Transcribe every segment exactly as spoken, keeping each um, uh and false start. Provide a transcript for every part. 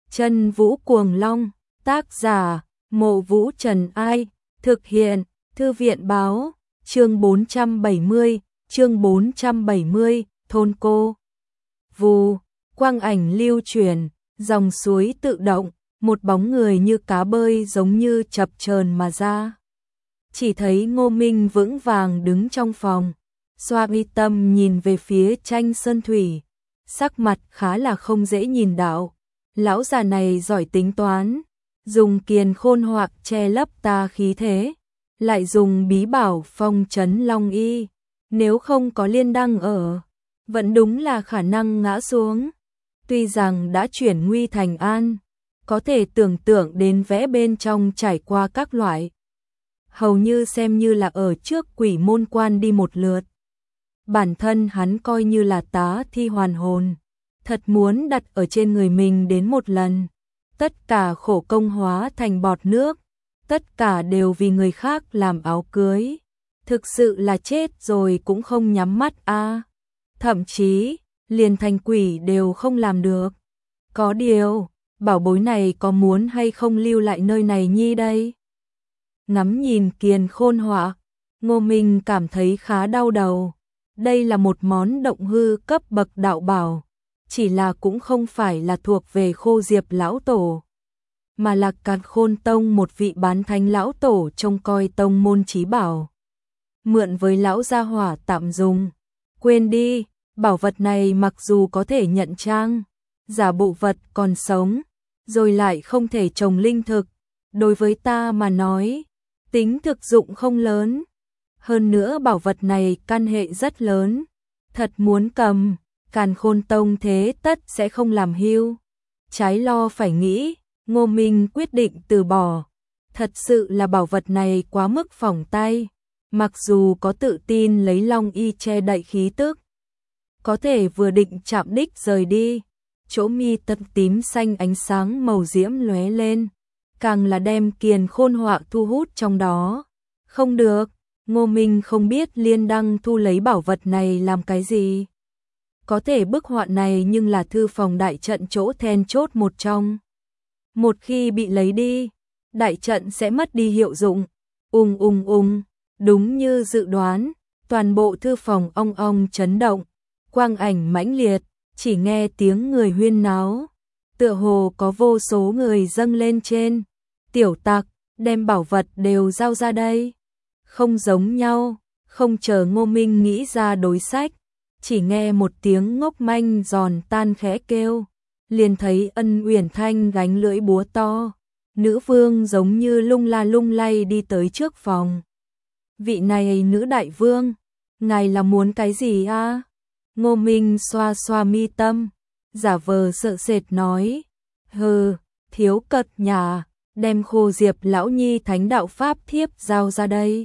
Chân Vũ Cuồng Long, tác giả, Mộ Vũ Trần Ai, thực hiện, Thư viện báo, chương bốn trăm bảy mươi, chương bốn trăm bảy mươi, thôn cô. Vù, quang ảnh lưu truyền, dòng suối tự động, một bóng người như cá bơi giống như chập chờn mà ra. Chỉ thấy Ngô Minh vững vàng đứng trong phòng, xoa mi tâm nhìn về phía Tranh Sơn Thủy, sắc mặt khá là không dễ nhìn đạo. Lão già này giỏi tính toán, dùng kiền khôn hoặc che lấp ta khí thế, lại dùng bí bảo phong trấn long y, nếu không có liên đăng ở, vẫn đúng là khả năng ngã xuống. Tuy rằng đã chuyển nguy thành an, có thể tưởng tượng đến vẽ bên trong trải qua các loại, hầu như xem như là ở trước quỷ môn quan đi một lượt. Bản thân hắn coi như là tá thi hoàn hồn, thật muốn đặt ở trên người mình đến một lần. Tất cả khổ công hóa thành bọt nước, tất cả đều vì người khác làm áo cưới. Thực sự là chết rồi cũng không nhắm mắt a. À. Thậm chí, liền thành quỷ đều không làm được. Có điều, bảo bối này có muốn hay không lưu lại nơi này nhi đây? Ngắm nhìn kiền khôn họa, Ngô Minh cảm thấy khá đau đầu. Đây là một món động hư cấp bậc đạo bảo, chỉ là cũng không phải là thuộc về Khô Diệp lão tổ, mà là Càn Khôn Tông một vị bán thánh lão tổ trông coi tông môn chí bảo. Mượn với lão gia hỏa tạm dùng. Quên đi, bảo vật này mặc dù có thể nhận trang, giả bộ vật còn sống, rồi lại không thể trồng linh thực. Đối với ta mà nói, tính thực dụng không lớn. Hơn nữa bảo vật này căn hệ rất lớn. Thật muốn cầm, Càn Khôn Tông thế tất sẽ không làm hưu. Trái lo phải nghĩ, Ngô Minh quyết định từ bỏ. Thật sự là bảo vật này quá mức phỏng tay. Mặc dù có tự tin lấy long y che đậy khí tức, có thể vừa định chạm đích rời đi, chỗ mi tâm tím xanh ánh sáng màu diễm lóe lên, càng là đem kiền khôn họa thu hút trong đó. Không được, Ngô Minh không biết liên đăng thu lấy bảo vật này làm cái gì. Có thể bức họa này nhưng là thư phòng đại trận chỗ then chốt một trong. Một khi bị lấy đi, đại trận sẽ mất đi hiệu dụng. Ung ung ung, đúng như dự đoán, toàn bộ thư phòng ong ong chấn động, quang ảnh mãnh liệt, chỉ nghe tiếng người huyên náo, tựa hồ có vô số người dâng lên trên. Tiểu tặc, đem bảo vật đều giao ra đây. Không giống nhau, không chờ Ngô Minh nghĩ ra đối sách, chỉ nghe một tiếng ngốc manh giòn tan khẽ kêu, liền thấy Ân Uyển Thanh gánh lưỡi búa to, nữ vương giống như lung la lung lay đi tới trước phòng. Vị này nữ đại vương, ngài là muốn cái gì a? À? Ngô Minh xoa xoa mi tâm, giả vờ sợ sệt nói, hừ, thiếu cật nhà, đem Khô Diệp lão nhi thánh đạo pháp thiếp giao ra đây.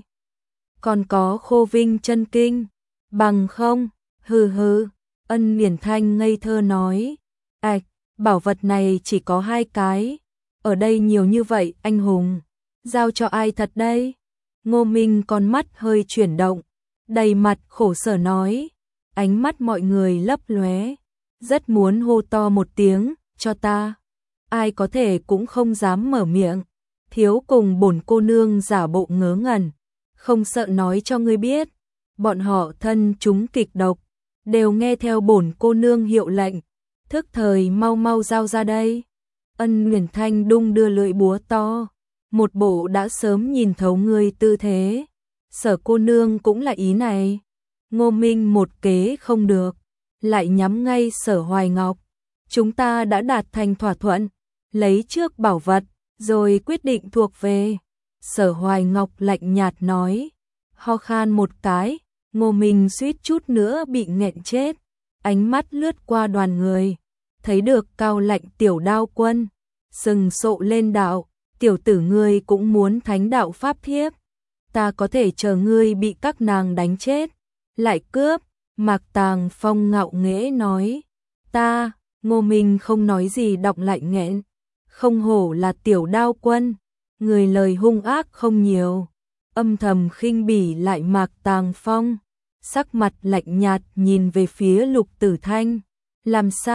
Còn có Khô Vinh chân kinh, bằng không, hừ hừ, Ân Uyển Thanh ngây thơ nói, ạch, bảo vật này chỉ có hai cái, ở đây nhiều như vậy anh hùng, giao cho ai thật đây? Ngô Minh con mắt hơi chuyển động, đầy mặt khổ sở nói, ánh mắt mọi người lấp lóe, rất muốn hô to một tiếng, cho ta. Ai có thể cũng không dám mở miệng, thiếu cùng bổn cô nương giả bộ ngớ ngẩn, không sợ nói cho ngươi biết, bọn họ thân chúng kịch độc, đều nghe theo bổn cô nương hiệu lệnh, thức thời mau mau giao ra đây. Ân Uyển Thanh đung đưa lưỡi búa to, một bộ đã sớm nhìn thấu người tư thế. Sở cô nương cũng là ý này. Ngô Minh một kế không được, lại nhắm ngay Sở Hoài Ngọc. Chúng ta đã đạt thành thỏa thuận, lấy trước bảo vật, rồi quyết định thuộc về. Sở Hoài Ngọc lạnh nhạt nói, ho khan một cái, Ngô Minh suýt chút nữa bị nghẹn chết. Ánh mắt lướt qua đoàn người, thấy được Cao Lạnh Tiểu Đao Quân, sừng sộ lên đạo, tiểu tử ngươi cũng muốn thánh đạo pháp thiếp. Ta có thể chờ ngươi bị các nàng đánh chết, lại cướp. Mạc Tàng Phong ngạo nghễ nói, ta, Ngô Minh không nói gì đọc lại nghẹn, không hổ là Tiểu Đao Quân, người lời hung ác không nhiều, âm thầm khinh bỉ lại Mạc Tàng Phong, sắc mặt lạnh nhạt nhìn về phía Lục Tử Thanh, làm sao,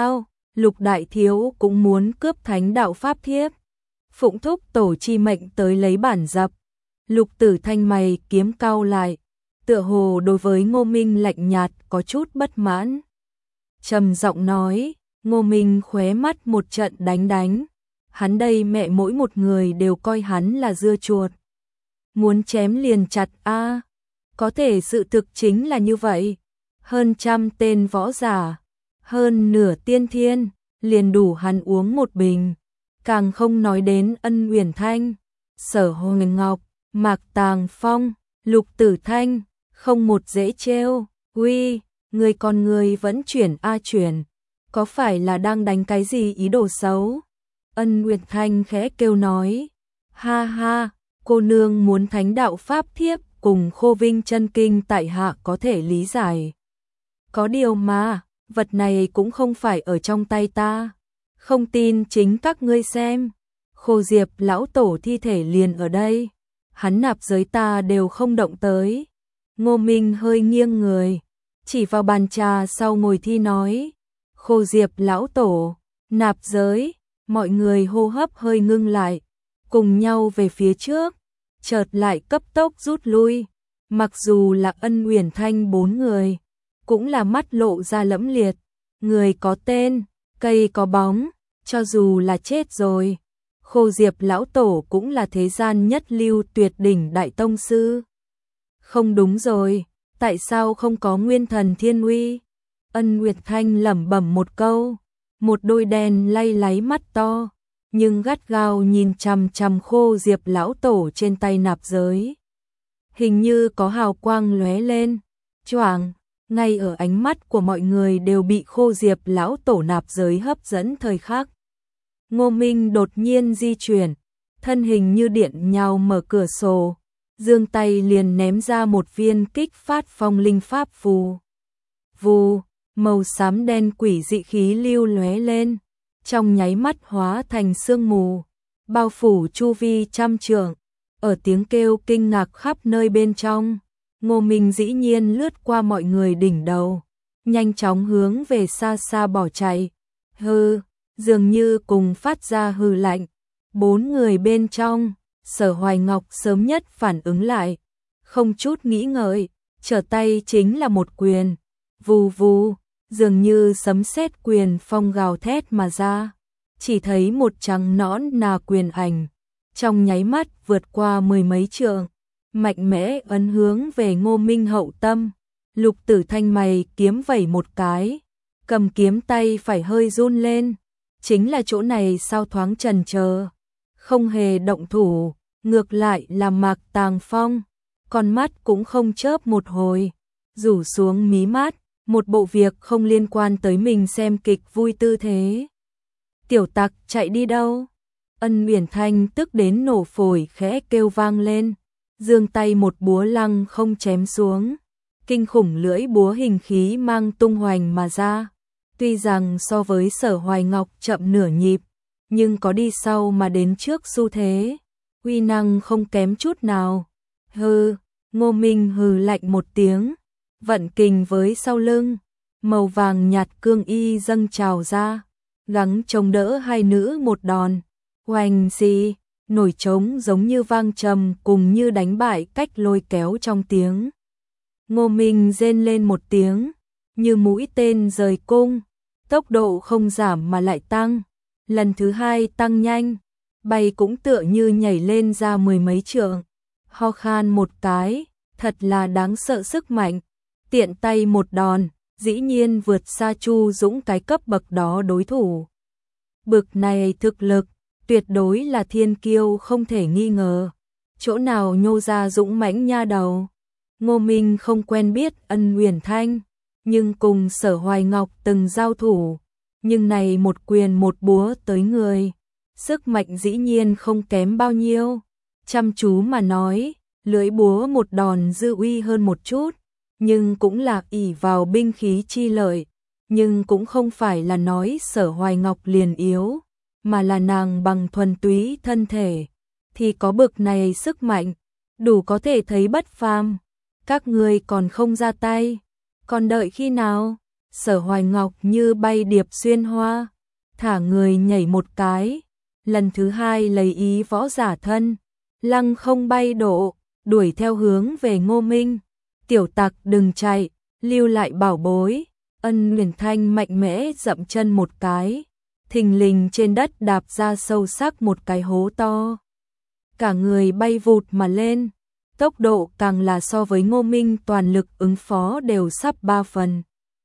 Lục đại thiếu cũng muốn cướp thánh đạo pháp thiếp. Phụng thúc tổ chi mệnh tới lấy bản dập. Lục Tử Thanh mày kiếm cau lại, tựa hồ đối với Ngô Minh lạnh nhạt có chút bất mãn. Trầm giọng nói, Ngô Minh khóe mắt một trận đánh đánh. Hắn đây mẹ mỗi một người đều coi hắn là dưa chuột. Muốn chém liền chặt a. Có thể sự thực chính là như vậy. Hơn trăm tên võ giả, hơn nửa tiên thiên, liền đủ hắn uống một bình. Càng không nói đến Ân Uyển Thanh, Sở Hồng Ngọc, Mạc Tàng Phong, Lục Tử Thanh, không một dễ trêu. Uy, người con người vẫn chuyển a chuyển, có phải là đang đánh cái gì ý đồ xấu? Ân Uyển Thanh khẽ kêu nói, ha ha, cô nương muốn thánh đạo pháp thiếp cùng Khô Vinh chân kinh tại hạ có thể lý giải. Có điều mà, vật này cũng không phải ở trong tay ta. Không tin chính các ngươi xem. Khô Diệp lão tổ thi thể liền ở đây. Hắn nạp giới ta đều không động tới. Ngô Minh hơi nghiêng người, chỉ vào bàn trà sau ngồi thi nói. Khô Diệp lão tổ, nạp giới, mọi người hô hấp hơi ngưng lại, cùng nhau về phía trước, chợt lại cấp tốc rút lui. Mặc dù là Ân Uyển Thanh bốn người, cũng là mắt lộ ra lẫm liệt. Người có tên, cây có bóng, cho dù là chết rồi, Khô Diệp lão tổ cũng là thế gian nhất lưu tuyệt đỉnh đại tông sư. Không đúng rồi, tại sao không có nguyên thần thiên uy? Ân Uyển Thanh lẩm bẩm một câu, một đôi đen lay láy mắt to, nhưng gắt gao nhìn chằm chằm Khô Diệp lão tổ trên tay nạp giới. Hình như có hào quang lóe lên, choàng, ngay ở ánh mắt của mọi người đều bị Khô Diệp lão tổ nạp giới hấp dẫn thời khắc. Ngô Minh đột nhiên di chuyển, thân hình như điện nhào mở cửa sổ, giương tay liền ném ra một viên kích phát phong linh pháp phù. Vù, màu xám đen quỷ dị khí lưu lóe lên, trong nháy mắt hóa thành sương mù, bao phủ chu vi trăm trượng. Ở tiếng kêu kinh ngạc khắp nơi bên trong, Ngô Minh dĩ nhiên lướt qua mọi người đỉnh đầu, nhanh chóng hướng về xa xa bỏ chạy. Hừ, dường như cùng phát ra hừ lạnh. Bốn người bên trong, Sở Hoài Ngọc sớm nhất phản ứng lại, không chút nghĩ ngợi, trở tay chính là một quyền. Vù vù, dường như sấm sét quyền phong gào thét mà ra, chỉ thấy một trắng nõn nà quyền ảnh, trong nháy mắt vượt qua mười mấy trượng, mạnh mẽ ấn hướng về Ngô Minh hậu tâm. Lục Tử Thanh mày kiếm vẩy một cái, cầm kiếm tay phải hơi run lên, chính là chỗ này sao thoáng chần chờ, không hề động thủ, ngược lại là Mạc Tàng Phong, con mắt cũng không chớp một hồi, rủ xuống mí mắt, một bộ việc không liên quan tới mình xem kịch vui tư thế. Tiểu tặc chạy đi đâu? Ân Uyển Thanh tức đến nổ phổi khẽ kêu vang lên, giương tay một búa lăng không chém xuống, kinh khủng lưỡi búa hình khí mang tung hoành mà ra. Tuy rằng so với Sở Hoài Ngọc chậm nửa nhịp, nhưng có đi sau mà đến trước xu thế, uy năng không kém chút nào. Hừ, Ngô Minh hừ lạnh một tiếng, vận kình với sau lưng, màu vàng nhạt cương y dâng trào ra, gắng chống đỡ hai nữ một đòn. Oanh xì, nổi trống giống như vang trầm cùng như đánh bại cách lôi kéo trong tiếng. Ngô Minh rên lên một tiếng, như mũi tên rời cung, tốc độ không giảm mà lại tăng, lần thứ hai tăng nhanh, bay cũng tựa như nhảy lên ra mười mấy trượng, ho khan một cái, thật là đáng sợ sức mạnh, tiện tay một đòn, dĩ nhiên vượt xa Chu Dũng cái cấp bậc đó đối thủ. Bực này thực lực, tuyệt đối là thiên kiêu không thể nghi ngờ, chỗ nào nhô ra dũng mãnh nha đầu. Ngô Minh không quen biết Ân Uyển Thanh, nhưng cùng Sở Hoài Ngọc từng giao thủ, nhưng này một quyền một búa tới người, sức mạnh dĩ nhiên không kém bao nhiêu. Chăm chú mà nói, lưỡi búa một đòn dư uy hơn một chút, nhưng cũng là ỷ vào binh khí chi lợi, nhưng cũng không phải là nói Sở Hoài Ngọc liền yếu, mà là nàng bằng thuần túy thân thể thì có bực này sức mạnh, đủ có thể thấy bất phàm. Các ngươi còn không ra tay, còn đợi khi nào? Sở Hoài Ngọc như bay điệp xuyên hoa, thả người nhảy một cái, lần thứ hai lấy ý võ giả thân, lăng không bay độ, đuổi theo hướng về Ngô Minh. Tiểu tặc đừng chạy, lưu lại bảo bối. Ân Uyển Thanh mạnh mẽ dậm chân một cái, thình lình trên đất đạp ra sâu sắc một cái hố to. Cả người bay vụt mà lên, tốc độ càng là so với Ngô Minh toàn lực ứng phó đều sắp ba phần.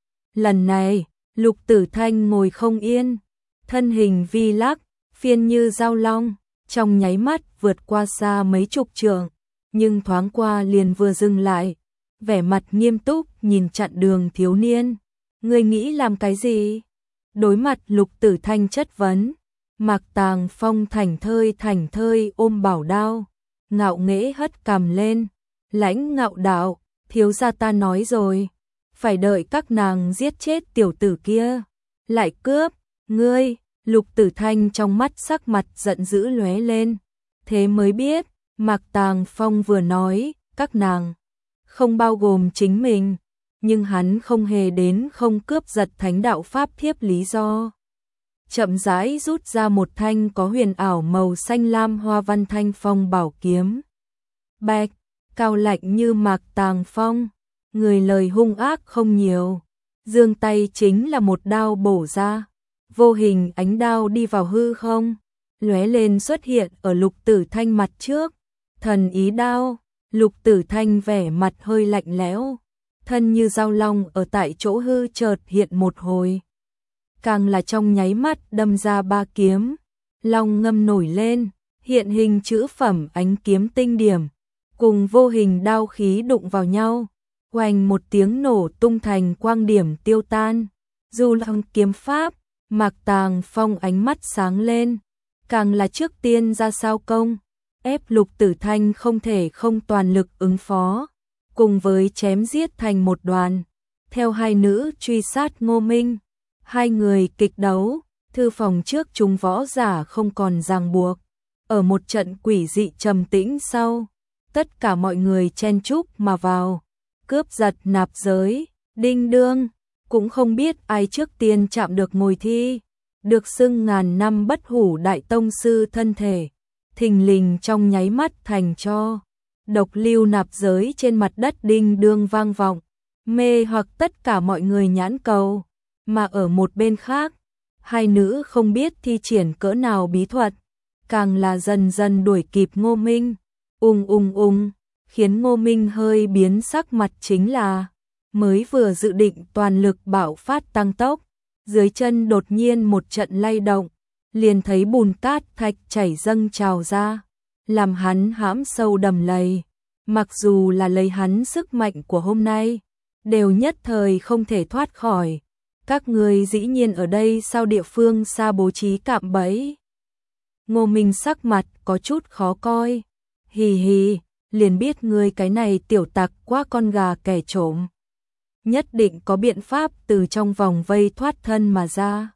Lần này, Lục Tử Thanh ngồi không yên, thân hình vi lắc, phiên như dao long, trong nháy mắt vượt qua xa mấy chục trượng, nhưng thoáng qua liền vừa dừng lại, vẻ mặt nghiêm túc nhìn chặn đường thiếu niên. Ngươi nghĩ làm cái gì? Đối mặt Lục Tử Thanh chất vấn, Mạc Tàng Phong thảnh thơi thảnh thơi ôm bảo đao, ngạo nghễ hất cằm lên, lãnh ngạo đạo, thiếu gia ta nói rồi, phải đợi các nàng giết chết tiểu tử kia, lại cướp, ngươi. Lục Tử Thanh trong mắt sắc mặt giận dữ lóe lên, thế mới biết, Mạc Tàng Phong vừa nói, các nàng, không bao gồm chính mình, nhưng hắn không hề đến không cướp giật thánh đạo pháp thiếp lý do. Chậm rãi rút ra một thanh có huyền ảo màu xanh lam hoa văn thanh phong bảo kiếm. Bạch, cao lạnh như Mạc Tàng Phong, người lời hung ác không nhiều, giương tay chính là một đao bổ ra. Vô hình ánh đao đi vào hư không, lóe lên xuất hiện ở Lục Tử Thanh mặt trước. Thần ý đao, Lục Tử Thanh vẻ mặt hơi lạnh lẽo, thân như dao long ở tại chỗ hư chợt hiện một hồi. Càng là trong nháy mắt đâm ra ba kiếm, long ngâm nổi lên, hiện hình chữ phẩm ánh kiếm tinh điểm, cùng vô hình đao khí đụng vào nhau, oanh một tiếng nổ tung thành quang điểm tiêu tan. Dù là kiếm pháp, Mạc Tàng Phong ánh mắt sáng lên, càng là trước tiên ra sao công, ép Lục Tử Thanh không thể không toàn lực ứng phó, cùng với chém giết thành một đoàn. Theo hai nữ truy sát Ngô Minh, hai người kịch đấu, thư phòng trước chúng võ giả không còn ràng buộc. Ở một trận quỷ dị trầm tĩnh sau, tất cả mọi người chen chúc mà vào, cướp giật nạp giới, đinh đương. Cũng không biết ai trước tiên chạm được ngồi thi, được xưng ngàn năm bất hủ đại tông sư thân thể, thình lình trong nháy mắt thành cho. Độc lưu nạp giới trên mặt đất đinh đương vang vọng, mê hoặc tất cả mọi người nhãn cầu, mà ở một bên khác, hai nữ không biết thi triển cỡ nào bí thuật, càng là dần dần đuổi kịp Ngô Minh, ung ung ung, khiến Ngô Minh hơi biến sắc mặt chính là mới vừa dự định toàn lực bạo phát tăng tốc, dưới chân đột nhiên một trận lay động, liền thấy bùn cát thạch chảy dâng trào ra, làm hắn hãm sâu đầm lầy. Mặc dù là lấy hắn sức mạnh của hôm nay, đều nhất thời không thể thoát khỏi. Các người dĩ nhiên ở đây sao địa phương xa bố trí cạm bẫy. Ngô Minh sắc mặt có chút khó coi. Hì hì, liền biết ngươi cái này tiểu tặc quá con gà kẻ trộm. Nhất định có biện pháp từ trong vòng vây thoát thân mà ra.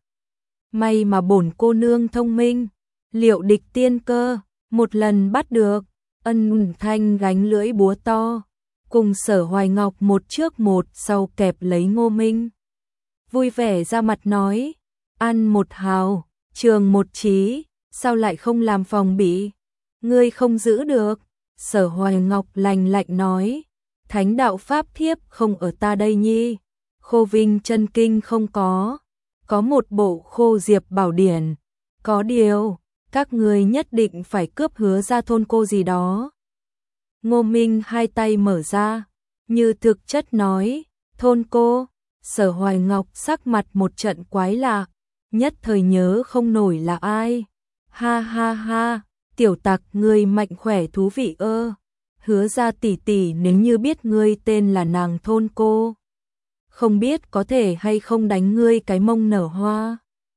May mà bổn cô nương thông minh, liệu địch tiên cơ, một lần bắt được. Ân Uyển Thanh gánh lưỡi búa to, cùng Sở Hoài Ngọc một trước một sau kẹp lấy Ngô Minh. Vui vẻ ra mặt nói, ăn một hào, trường một trí, sao lại không làm phòng bị, ngươi không giữ được. Sở Hoài Ngọc lành lạnh nói, thánh đạo pháp thiếp không ở ta đây nhi, Khô Vinh chân kinh không có, có một bộ Khô Diệp bảo điển, có điều, các người nhất định phải cướp Hứa Gia thôn cô gì đó. Ngô Minh hai tay mở ra, như thực chất nói, thôn cô. Sở Hoài Ngọc sắc mặt một trận quái lạ, nhất thời nhớ không nổi là ai. Ha ha ha, tiểu tặc ngươi mạnh khỏe thú vị ơ. Hứa Gia tỷ tỷ nếu như biết ngươi tên là nàng thôn cô, không biết có thể hay không đánh ngươi cái mông nở hoa.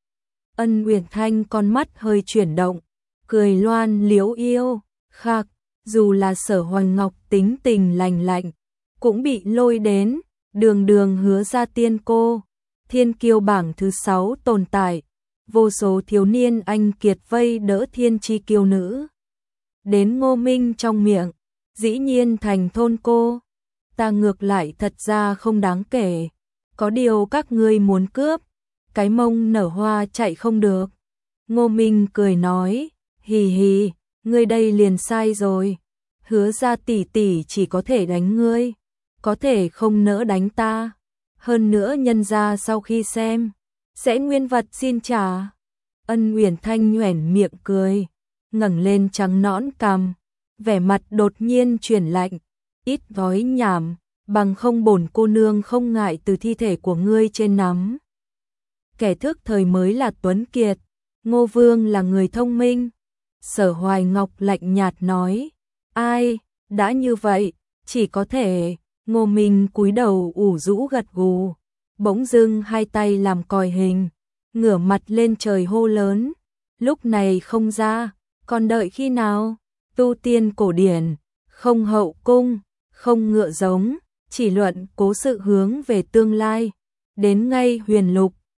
Ân Uyển Thanh con mắt hơi chuyển động, cười loan liếu yêu, khạc, dù là Sở Hoài Ngọc tính tình lành lạnh, cũng bị lôi đến, đường đường Hứa Gia tiên cô, thiên kiêu bảng thứ sáu tồn tại, vô số thiếu niên anh kiệt vây đỡ thiên chi kiêu nữ. Đến Ngô Minh trong miệng, dĩ nhiên thành thôn cô, ta ngược lại thật ra không đáng kể, có điều các ngươi muốn cướp, cái mông nở hoa chạy không được. Ngô Minh cười nói, hì hì, ngươi đây liền sai rồi. Hứa ra tỷ tỷ chỉ có thể đánh ngươi, có thể không nỡ đánh ta. Hơn nữa nhân ra sau khi xem, sẽ nguyên vật xin trả. Ân Uyển Thanh nhoẻn miệng cười, ngẩng lên trắng nõn cằm, vẻ mặt đột nhiên chuyển lạnh, ít nói nhảm, bằng không bổn cô nương không ngại từ thi thể của ngươi trên nắm. Kẻ thức thời mới là tuấn kiệt, Ngô Vương là người thông minh. Sở Hoài Ngọc lạnh nhạt nói, ai, đã như vậy, chỉ có thể. Ngô Minh cúi đầu ủ rũ gật gù, bỗng dưng hai tay làm còi hình, ngửa mặt lên trời hô lớn, lúc này không ra, còn đợi khi nào? Tu tiên cổ điển, không hậu cung, không ngựa giống, chỉ luận cố sự hướng về tương lai, đến ngay huyền lục,